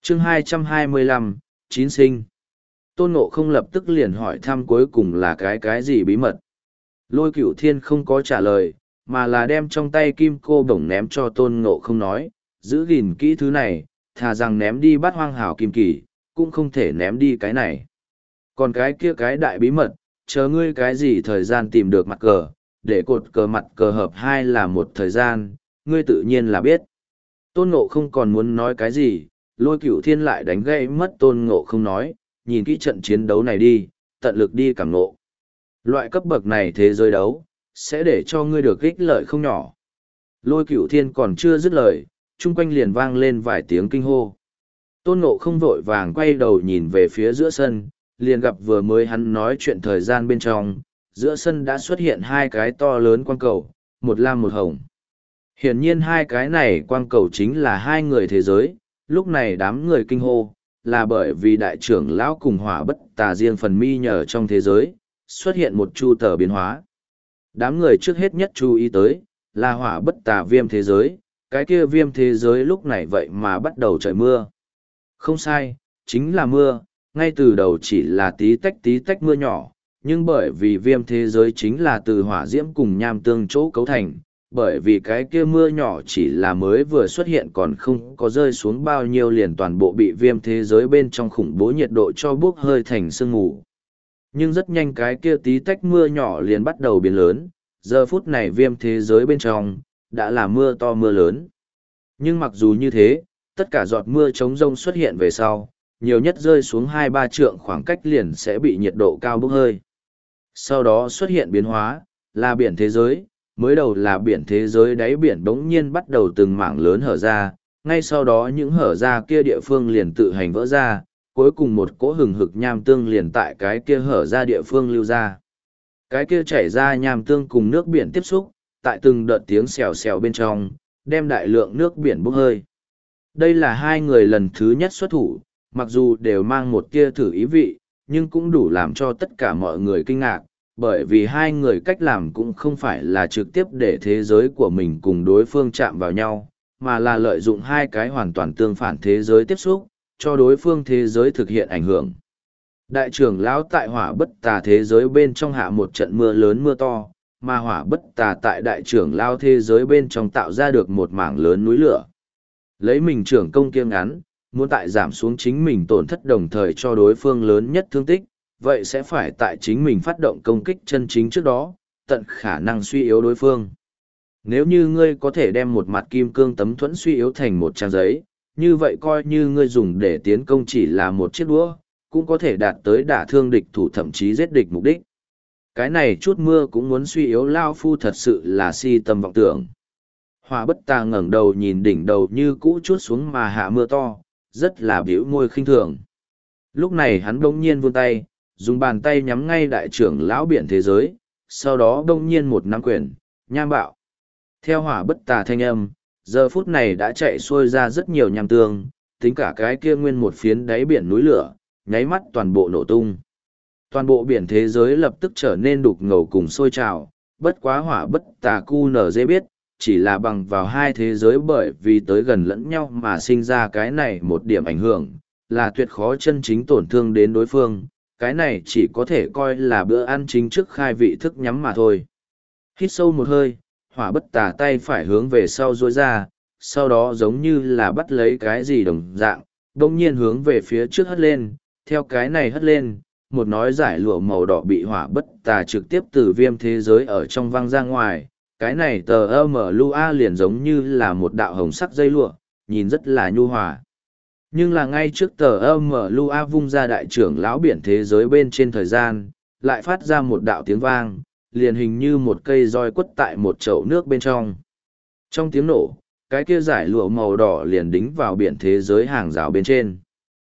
chương 225, chín sinh. Tôn Ngộ không lập tức liền hỏi thăm cuối cùng là cái gì bí mật. Lôi Cửu Thiên không có trả lời, mà là đem trong tay kim cô bổng ném cho Tôn Ngộ không nói, giữ gìn kỹ thứ này, thà rằng ném đi Bát Hoang Hảo Kim Kỳ, cũng không thể ném đi cái này. Còn cái kia cái đại bí mật, chờ ngươi cái gì thời gian tìm được mặt cờ, để cột cờ mặt cờ hợp hai là một thời gian, ngươi tự nhiên là biết. Tôn Ngộ không còn muốn nói cái gì, Lôi Cửu Thiên lại đánh gãy mất Tôn Ngộ không nói, nhìn kỹ trận chiến đấu này đi, tận lực đi cảm ngộ. Loại cấp bậc này thế giới đấu, sẽ để cho ngươi được ích lợi không nhỏ. Lôi Cửu Thiên còn chưa dứt lời, chung quanh liền vang lên vài tiếng kinh hô. Tôn Ngộ không vội vàng quay đầu nhìn về phía giữa sân, liền gặp vừa mới hắn nói chuyện thời gian bên trong, giữa sân đã xuất hiện hai cái to lớn quang cầu, một lam một hồng. Hiển nhiên hai cái này quang cầu chính là hai người thế giới, lúc này đám người kinh hô, là bởi vì đại trưởng lão cùng Hỏa Bất Tà riêng phần mi nhờ trong thế giới, xuất hiện một chu tờ biến hóa. Đám người trước hết nhất chú ý tới, là Hỏa Bất Tà viêm thế giới, cái kia viêm thế giới lúc này vậy mà bắt đầu trời mưa. Không sai, chính là mưa, ngay từ đầu chỉ là tí tách mưa nhỏ, nhưng bởi vì viêm thế giới chính là từ hỏa diễm cùng nham tương chỗ cấu thành, bởi vì cái kia mưa nhỏ chỉ là mới vừa xuất hiện còn không có rơi xuống bao nhiêu liền toàn bộ bị viêm thế giới bên trong khủng bố nhiệt độ cho bốc hơi thành sương mù. Nhưng rất nhanh cái kia tí tách mưa nhỏ liền bắt đầu biến lớn, giờ phút này viêm thế giới bên trong, đã là mưa to mưa lớn. Nhưng mặc dù như thế, tất cả giọt mưa trống rông xuất hiện về sau, nhiều nhất rơi xuống 2-3 trượng khoảng cách liền sẽ bị nhiệt độ cao bốc hơi. Sau đó xuất hiện biến hóa, là biển thế giới, mới đầu là biển thế giới đáy biển bỗng nhiên bắt đầu từng mảng lớn hở ra, ngay sau đó những hở ra kia địa phương liền tự hành vỡ ra, cuối cùng một cỗ hừng hực nham tương liền tại cái kia hở ra địa phương lưu ra. Cái kia chảy ra nham tương cùng nước biển tiếp xúc, tại từng đợt tiếng xèo xèo bên trong, đem đại lượng nước biển bốc hơi. Đây là hai người lần thứ nhất xuất thủ, mặc dù đều mang một tia thử ý vị, nhưng cũng đủ làm cho tất cả mọi người kinh ngạc, bởi vì hai người cách làm cũng không phải là trực tiếp để thế giới của mình cùng đối phương chạm vào nhau, mà là lợi dụng hai cái hoàn toàn tương phản thế giới tiếp xúc, cho đối phương thế giới thực hiện ảnh hưởng. Đại trưởng lão tại Hỏa Bất Tà thế giới bên trong hạ một trận mưa lớn mưa to, mà Hỏa Bất Tà tại đại trưởng lão thế giới bên trong tạo ra được một mảng lớn núi lửa. Lấy mình trưởng công kiêng ngắn, muốn tại giảm xuống chính mình tổn thất đồng thời cho đối phương lớn nhất thương tích, vậy sẽ phải tại chính mình phát động công kích chân chính trước đó, tận khả năng suy yếu đối phương. Nếu như ngươi có thể đem một mặt kim cương tấm thuẫn suy yếu thành một trang giấy, như vậy coi như ngươi dùng để tiến công chỉ là một chiếc đũa, cũng có thể đạt tới đả thương địch thủ thậm chí giết địch mục đích. Cái này chút mưa cũng muốn suy yếu Lao Phu thật sự là si tâm vọng tưởng. Hỏa Bất Tà ngẩng đầu nhìn đỉnh đầu như cũ chút xuống mà hạ mưa to, rất là biểu môi khinh thường. Lúc này hắn bỗng nhiên vươn tay, dùng bàn tay nhắm ngay đại trưởng lão biển thế giới, sau đó bỗng nhiên một nắm quyền, nham bạo. Theo Hỏa Bất Tà thanh âm, giờ phút này đã chạy xuôi ra rất nhiều nham tương, tính cả cái kia nguyên một phiến đáy biển núi lửa, nháy mắt toàn bộ nổ tung. Toàn bộ biển thế giới lập tức trở nên đục ngầu cùng sôi trào, bất quá Hỏa Bất Tà cu nở dễ biết, chỉ là bằng vào hai thế giới bởi vì tới gần lẫn nhau mà sinh ra cái này một điểm ảnh hưởng, là tuyệt khó chân chính tổn thương đến đối phương, cái này chỉ có thể coi là bữa ăn chính trước khai vị thức nhắm mà thôi. Hít sâu một hơi, Hỏa Bất Tà tay phải hướng về sau duỗi ra, sau đó giống như là bắt lấy cái gì đồng dạng, đông nhiên hướng về phía trước hất lên, theo cái này hất lên, một nói giải lụa màu đỏ bị Hỏa Bất Tà trực tiếp từ viêm thế giới ở trong văng ra ngoài, cái này tờ âm lua liền giống như là một đạo hồng sắc dây lụa, nhìn rất là nhu hòa. Nhưng là ngay trước tờ âm lua vung ra đại trưởng lão biển thế giới bên trên thời gian, lại phát ra một đạo tiếng vang, liền hình như một cây roi quất tại một chậu nước bên trong. Trong tiếng nổ, cái kia giải lụa màu đỏ liền đính vào biển thế giới hàng rào bên trên.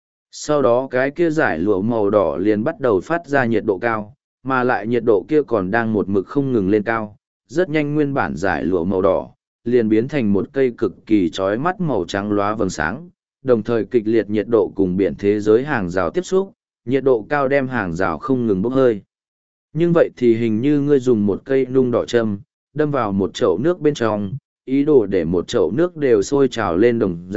Sau đó cái kia giải lụa màu đỏ liền bắt đầu phát ra nhiệt độ cao, mà lại nhiệt độ kia còn đang một mực không ngừng lên cao. Rất nhanh nguyên bản giải lụa màu đỏ, liền biến thành một cây cực kỳ chói mắt màu trắng lóa vầng sáng, đồng thời kịch liệt nhiệt độ cùng biển thế giới hàng rào tiếp xúc, nhiệt độ cao đem hàng rào không ngừng bốc hơi. Nhưng vậy thì hình như ngươi dùng một cây nung đỏ châm, đâm vào một chậu nước bên trong, ý đồ để một chậu nước đều sôi trào lên đồng dạng,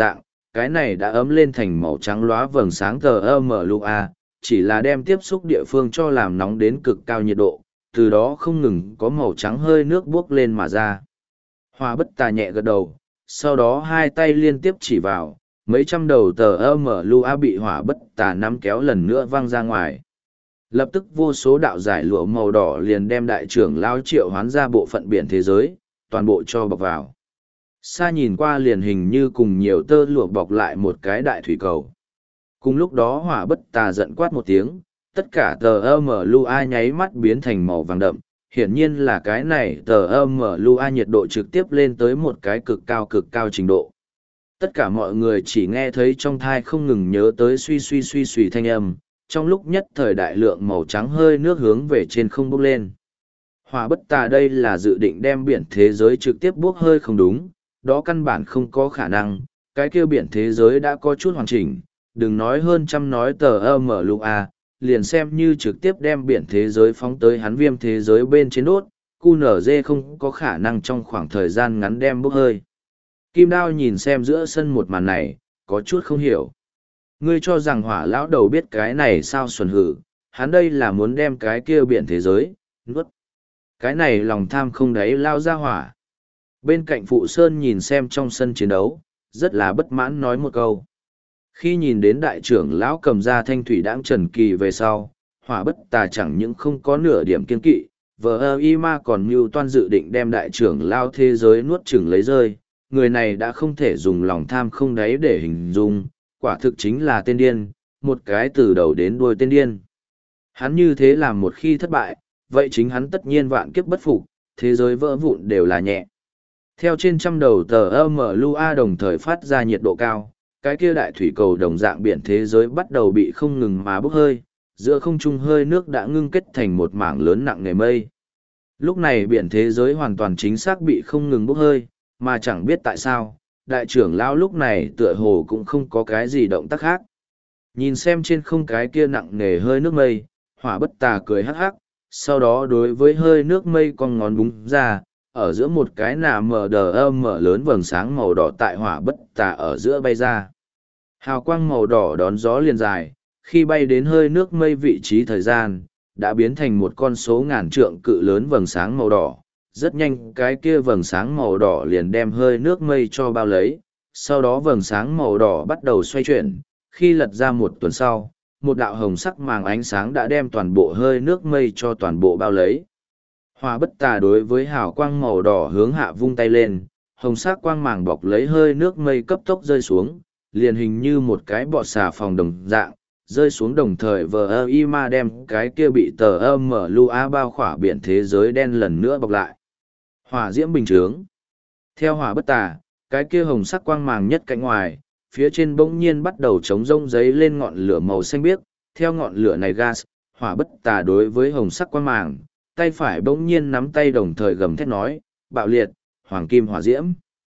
cái này đã ấm lên thành màu trắng lóa vầng sáng thermalua, chỉ là đem tiếp xúc địa phương cho làm nóng đến cực cao nhiệt độ, từ đó không ngừng có màu trắng hơi nước buốc lên mà ra. Hỏa Bất Tà nhẹ gật đầu, sau đó hai tay liên tiếp chỉ vào, mấy trăm đầu thermalua bị Hỏa Bất Tà nắm kéo lần nữa văng ra ngoài. Lập tức vô số đạo giải lụa màu đỏ liền đem đại trưởng lao triệu hoán ra bộ phận biển thế giới, toàn bộ cho bọc vào. Xa nhìn qua liền hình như cùng nhiều tơ lụa bọc lại một cái đại thủy cầu. Cùng lúc đó Hỏa Bất Tà giận quát một tiếng, tất cả thermalua nháy mắt biến thành màu vàng đậm, hiển nhiên là cái này thermalua nhiệt độ trực tiếp lên tới một cái cực cao trình độ. Tất cả mọi người chỉ nghe thấy trong thai không ngừng nhớ tới suy suy thanh âm, trong lúc nhất thời đại lượng màu trắng hơi nước hướng về trên không bốc lên. Hỏa Bất Tà đây là dự định đem biển thế giới trực tiếp bốc hơi không đúng, đó căn bản không có khả năng, cái kia biển thế giới đã có chút hoàn chỉnh, đừng nói hơn trăm nói thermalua, liền xem như trực tiếp đem biển thế giới phóng tới hắn viêm thế giới bên trên đốt, QNZ không có khả năng trong khoảng thời gian ngắn đem bốc hơi. Kim Đao nhìn xem giữa sân một màn này, có chút không hiểu. Ngươi cho rằng Hỏa lão đầu biết cái này sao xuẩn hử, hắn đây là muốn đem cái kia biển thế giới, nuốt. Cái này lòng tham không đáy lao ra hỏa. Bên cạnh Phụ Sơn nhìn xem trong sân chiến đấu, rất là bất mãn nói một câu. Khi nhìn đến đại trưởng lão cầm ra thanh thủy đãng trần kỳ về sau, Hỏa Bất Tà chẳng những không có nửa điểm kiên kỵ, vờ y ma còn mưu toan dự định đem đại trưởng lão thế giới nuốt chửng lấy rơi. Người này đã không thể dùng lòng tham không đáy để hình dung, quả thực chính là tên điên, một cái từ đầu đến đuôi tên điên. Hắn như thế làm một khi thất bại, vậy chính hắn tất nhiên vạn kiếp bất phục, thế giới vỡ vụn đều là nhẹ. Theo trên trăm đầu thermalua đồng thời phát ra nhiệt độ cao, cái kia đại thủy cầu đồng dạng biển thế giới bắt đầu bị không ngừng mà bốc hơi, giữa không trung hơi nước đã ngưng kết thành một mảng lớn nặng nề mây. Lúc này biển thế giới hoàn toàn chính xác bị không ngừng bốc hơi, mà chẳng biết tại sao, đại trưởng lão lúc này tựa hồ cũng không có cái gì động tác khác. Nhìn xem trên không cái kia nặng nề hơi nước mây, Hỏa Bất Tà cười hắc hắc, sau đó đối với hơi nước mây con ngón búng ra, ở giữa một cái mở lớn vầng sáng màu đỏ tại Hỏa Bất Tà ở giữa bay ra. Hào quang màu đỏ đón gió liền dài, khi bay đến hơi nước mây vị trí thời gian, đã biến thành một con số ngàn trượng cự lớn vầng sáng màu đỏ. Rất nhanh cái kia vầng sáng màu đỏ liền đem hơi nước mây cho bao lấy, sau đó vầng sáng màu đỏ bắt đầu xoay chuyển, khi lật ra một tuần sau, một đạo hồng sắc màng ánh sáng đã đem toàn bộ hơi nước mây cho toàn bộ bao lấy. Hỏa Bất Tà đối với hào quang màu đỏ hướng hạ vung tay lên, hồng sắc quang màng bọc lấy hơi nước mây cấp tốc rơi xuống, liền hình như một cái bọ xà phòng đồng dạng, rơi xuống đồng thời vờ y ma đem cái kia bị thermalua bao khỏa biển thế giới đen lần nữa bọc lại. Hỏa diễm bình chướng. Theo Hỏa Bất Tà, cái kia hồng sắc quang màng nhất cạnh ngoài, phía trên bỗng nhiên bắt đầu chống rông giấy lên ngọn lửa màu xanh biếc, theo ngọn lửa này gas, Hỏa Bất Tà đối với hồng sắc quang màng, tay phải bỗng nhiên nắm tay đồng thời gầm thét nói, bạo liệt, hoàng kim hỏa diễm.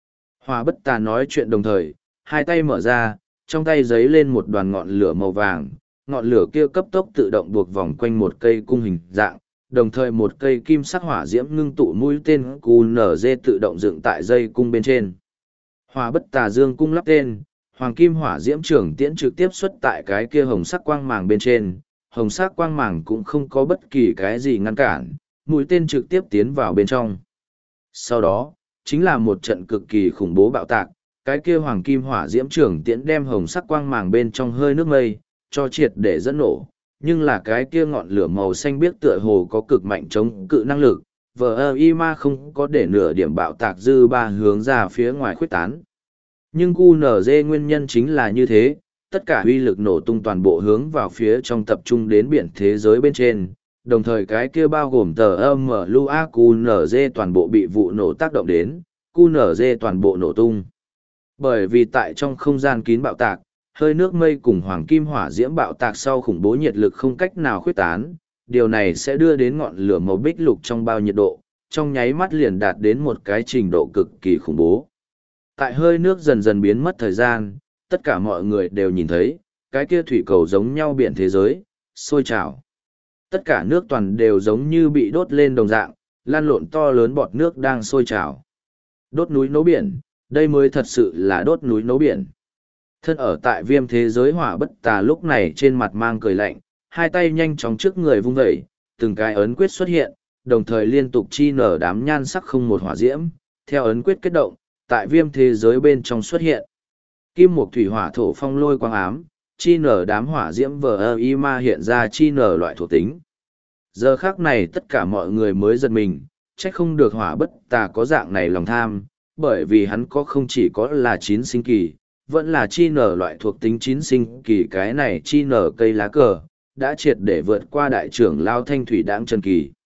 Hỏa Bất Tà nói chuyện đồng thời, hai tay mở ra, trong tay giấy lên một đoàn ngọn lửa màu vàng, ngọn lửa kia cấp tốc tự động buộc vòng quanh một cây cung hình dạng, đồng thời một cây kim sắc hỏa diễm ngưng tụ mũi tên QNZ tự động dựng tại dây cung bên trên. Hỏa Bất Tà dương cung lắp tên, hoàng kim hỏa diễm trường tiễn trực tiếp xuất tại cái kia hồng sắc quang màng bên trên, hồng sắc quang màng cũng không có bất kỳ cái gì ngăn cản, mũi tên trực tiếp tiến vào bên trong. Sau đó, chính là một trận cực kỳ khủng bố bạo tạc, cái kia hoàng kim hỏa diễm trường tiễn đem hồng sắc quang màng bên trong hơi nước mây, cho triệt để dẫn nổ, nhưng là cái kia ngọn lửa màu xanh biếc tựa hồ có cực mạnh chống cự năng lực, VIMA không có để nửa điểm bạo tạc dư ba hướng ra phía ngoài khuếch tán. Nhưng QNZ nguyên nhân chính là như thế, tất cả uy lực nổ tung toàn bộ hướng vào phía trong tập trung đến biển thế giới bên trên, đồng thời cái kia bao gồm tờ âm lua QNZ toàn bộ bị vụ nổ tác động đến, QNZ toàn bộ nổ tung. Bởi vì tại trong không gian kín bạo tạc, hơi nước mây cùng hoàng kim hỏa diễm bạo tạc sau khủng bố nhiệt lực không cách nào khuếch tán, điều này sẽ đưa đến ngọn lửa màu bích lục trong bao nhiệt độ, trong nháy mắt liền đạt đến một cái trình độ cực kỳ khủng bố. Tại hơi nước dần dần biến mất thời gian, tất cả mọi người đều nhìn thấy, cái kia thủy cầu giống nhau biển thế giới, sôi trào. Tất cả nước toàn đều giống như bị đốt lên đồng dạng, lan lộn to lớn bọt nước đang sôi trào. Đốt núi nấu biển, đây mới thật sự là đốt núi nấu biển. Thân ở tại viêm thế giới hỏa bất tà lúc này trên mặt mang cười lạnh, hai tay nhanh chóng trước người vung vẩy, từng cái ấn quyết xuất hiện, đồng thời liên tục chi nở đám nhan sắc không một hỏa diễm, theo ấn quyết kết động, tại viêm thế giới bên trong xuất hiện. Kim mộc thủy hỏa thổ phong lôi quang ám, chi nở đám hỏa diễm vờ y ma hiện ra chi nở loại thuộc tính. Giờ khác này tất cả mọi người mới giật mình, trách không được hỏa bất tà có dạng này lòng tham, bởi vì hắn có không chỉ có là chín sinh kỳ, vẫn là chi nở loại thuộc tính chín sinh kỳ, cái này chi nở cây lá cờ, đã triệt để vượt qua đại trưởng lao thanh thủy đãng chân kỳ.